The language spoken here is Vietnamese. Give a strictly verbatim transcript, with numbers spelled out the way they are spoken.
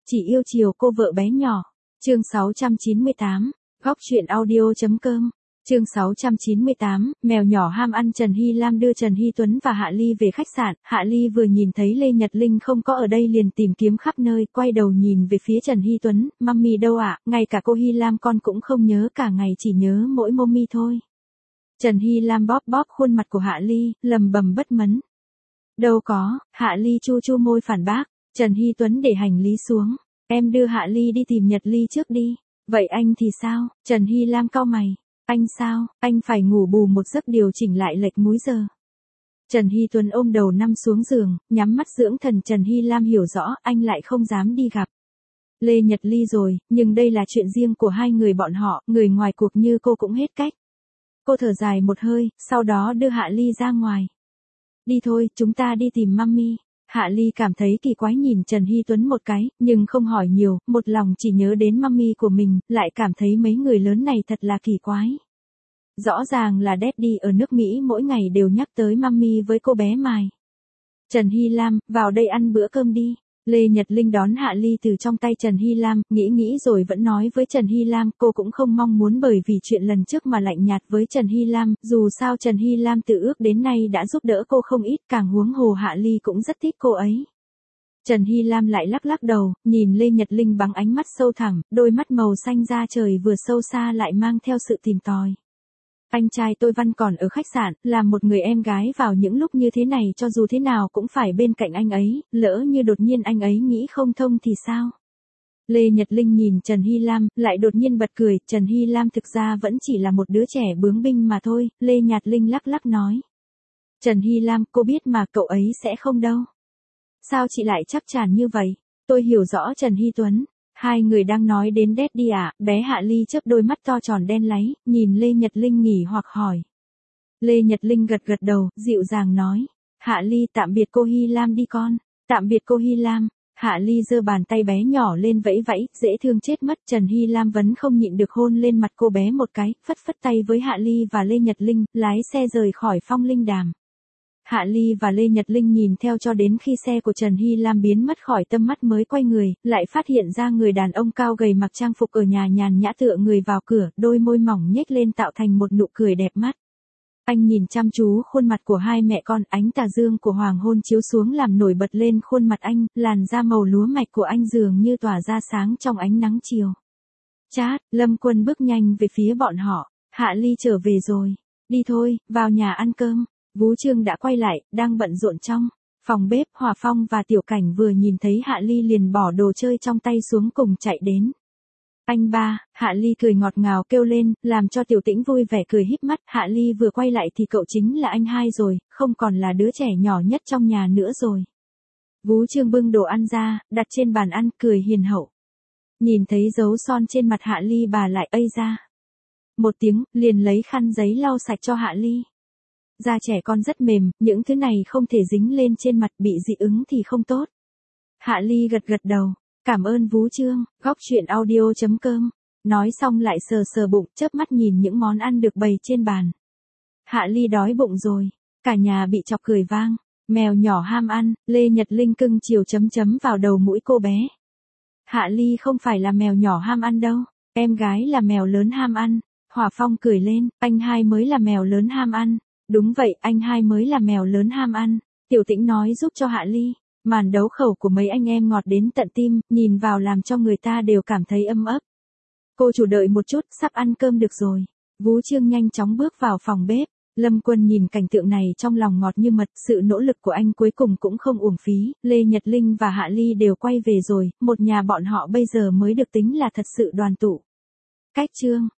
chỉ yêu chiều cô vợ bé nhỏ. Chương sáu trăm chín mươi tám, góc truyện audio.com. Chương sáu trăm chín mươi tám, mèo nhỏ ham ăn. Trần Hy Lam đưa Trần Hy Tuấn và Hạ Ly về khách sạn. Hạ Ly vừa nhìn thấy Lê Nhật Linh không có ở đây liền tìm kiếm khắp nơi, quay đầu nhìn về phía Trần Hy Tuấn, "Mummy đâu ạ?" "Ngay cả cô Hy Lam con cũng không nhớ, cả ngày chỉ nhớ mỗi Mommy thôi." Trần Hy Lam bóp bóp khuôn mặt của Hạ Ly, lầm bầm bất mấn. "Đâu có." Hạ Ly chu chu môi phản bác. Trần Hy Tuấn để hành lý xuống. "Em đưa Hạ Ly đi tìm Nhật Ly trước đi." "Vậy anh thì sao?" Trần Hy Lam cau mày. "Anh sao?" "Anh phải ngủ bù một giấc điều chỉnh lại lệch múi giờ." Trần Hy Tuấn ôm đầu nằm xuống giường, nhắm mắt dưỡng thần. Trần Hy Lam hiểu rõ, anh lại không dám đi gặp Lê Nhật Ly rồi, nhưng đây là chuyện riêng của hai người bọn họ, người ngoài cuộc như cô cũng hết cách. Cô thở dài một hơi, sau đó đưa Hạ Ly ra ngoài. "Đi thôi, chúng ta đi tìm Mummy." Hạ Ly cảm thấy kỳ quái nhìn Trần Hy Tuấn một cái, nhưng không hỏi nhiều, một lòng chỉ nhớ đến Mummy của mình, lại cảm thấy mấy người lớn này thật là kỳ quái. Rõ ràng là Daddy ở nước Mỹ mỗi ngày đều nhắc tới Mummy với cô bé Mài. "Trần Hy Lam, vào đây ăn bữa cơm đi." Lê Nhật Linh đón Hạ Ly từ trong tay Trần Hy Lam, nghĩ nghĩ rồi vẫn nói với Trần Hy Lam, cô cũng không mong muốn bởi vì chuyện lần trước mà lạnh nhạt với Trần Hy Lam, dù sao Trần Hy Lam từ ước đến nay đã giúp đỡ cô không ít, càng huống hồ Hạ Ly cũng rất thích cô ấy. Trần Hy Lam lại lắc lắc đầu, nhìn Lê Nhật Linh bằng ánh mắt sâu thẳm, đôi mắt màu xanh da trời vừa sâu xa lại mang theo sự tìm tòi. "Anh trai tôi Văn còn ở khách sạn, làm một người em gái vào những lúc như thế này cho dù thế nào cũng phải bên cạnh anh ấy, lỡ như đột nhiên anh ấy nghĩ không thông thì sao?" Lê Nhật Linh nhìn Trần Hy Lam, lại đột nhiên bật cười. Trần Hy Lam thực ra vẫn chỉ là một đứa trẻ bướng binh mà thôi. Lê Nhật Linh lắc lắc nói. "Trần Hy Lam, cô biết mà, cậu ấy sẽ không đâu." "Sao chị lại chắc chắn như vậy?" "Tôi hiểu rõ Trần Hy Tuấn." "Hai người đang nói đến Daddy à?" Bé Hạ Ly chớp đôi mắt to tròn đen láy, nhìn Lê Nhật Linh nghỉ hoặc hỏi. Lê Nhật Linh gật gật đầu, dịu dàng nói. "Hạ Ly, tạm biệt cô Hy Lam đi con." "Tạm biệt cô Hy Lam." Hạ Ly giơ bàn tay bé nhỏ lên vẫy vẫy, dễ thương chết mất. Trần Hy Lam vẫn không nhịn được hôn lên mặt cô bé một cái, phất phất tay với Hạ Ly và Lê Nhật Linh, lái xe rời khỏi Phong Linh Đàm. Hạ Ly và Lê Nhật Linh nhìn theo cho đến khi xe của Trần Hy Lam biến mất khỏi tầm mắt mới quay người, lại phát hiện ra người đàn ông cao gầy mặc trang phục ở nhà nhàn nhã tựa người vào cửa, đôi môi mỏng nhếch lên tạo thành một nụ cười đẹp mắt. Anh nhìn chăm chú khuôn mặt của hai mẹ con, ánh tà dương của hoàng hôn chiếu xuống làm nổi bật lên khuôn mặt anh, làn da màu lúa mạch của anh dường như tỏa ra sáng trong ánh nắng chiều. Chát, Lâm Quân bước nhanh về phía bọn họ. "Hạ Ly trở về rồi. Đi thôi, vào nhà ăn cơm." Vũ Trương đã quay lại, đang bận rộn trong phòng bếp. Hòa Phong và Tiểu Cảnh vừa nhìn thấy Hạ Ly liền bỏ đồ chơi trong tay xuống cùng chạy đến. "Anh ba." Hạ Ly cười ngọt ngào kêu lên, làm cho Tiểu Tĩnh vui vẻ cười híp mắt. Hạ Ly vừa quay lại thì cậu chính là anh hai rồi, không còn là đứa trẻ nhỏ nhất trong nhà nữa rồi. Vũ Trương bưng đồ ăn ra, đặt trên bàn ăn, cười hiền hậu. Nhìn thấy dấu son trên mặt Hạ Ly bà lại ây ra một tiếng, liền lấy khăn giấy lau sạch cho Hạ Ly. Da trẻ con rất mềm, những thứ này không thể dính lên trên mặt, bị dị ứng thì không tốt. Hạ Ly gật gật đầu. "Cảm ơn Vũ Trương." Góc truyện audio.com. Nói xong lại sờ sờ bụng, chớp mắt nhìn những món ăn được bày trên bàn. Hạ Ly đói bụng rồi. Cả nhà bị chọc cười vang. "Mèo nhỏ ham ăn." Lê Nhật Linh cưng chiều chấm chấm vào đầu mũi cô bé. "Hạ Ly không phải là mèo nhỏ ham ăn đâu. Em gái là mèo lớn ham ăn." Hòa Phong cười lên. "Anh hai mới là mèo lớn ham ăn." "Đúng vậy, anh hai mới là mèo lớn ham ăn." Tiểu Tĩnh nói giúp cho Hạ Ly. Màn đấu khẩu của mấy anh em ngọt đến tận tim, nhìn vào làm cho người ta đều cảm thấy ấm ấp. "Cô chủ đợi một chút, sắp ăn cơm được rồi." Vũ Trương nhanh chóng bước vào phòng bếp. Lâm Quân nhìn cảnh tượng này trong lòng ngọt như mật, sự nỗ lực của anh cuối cùng cũng không uổng phí. Lê Nhật Linh và Hạ Ly đều quay về rồi, một nhà bọn họ bây giờ mới được tính là thật sự đoàn tụ. Cách chương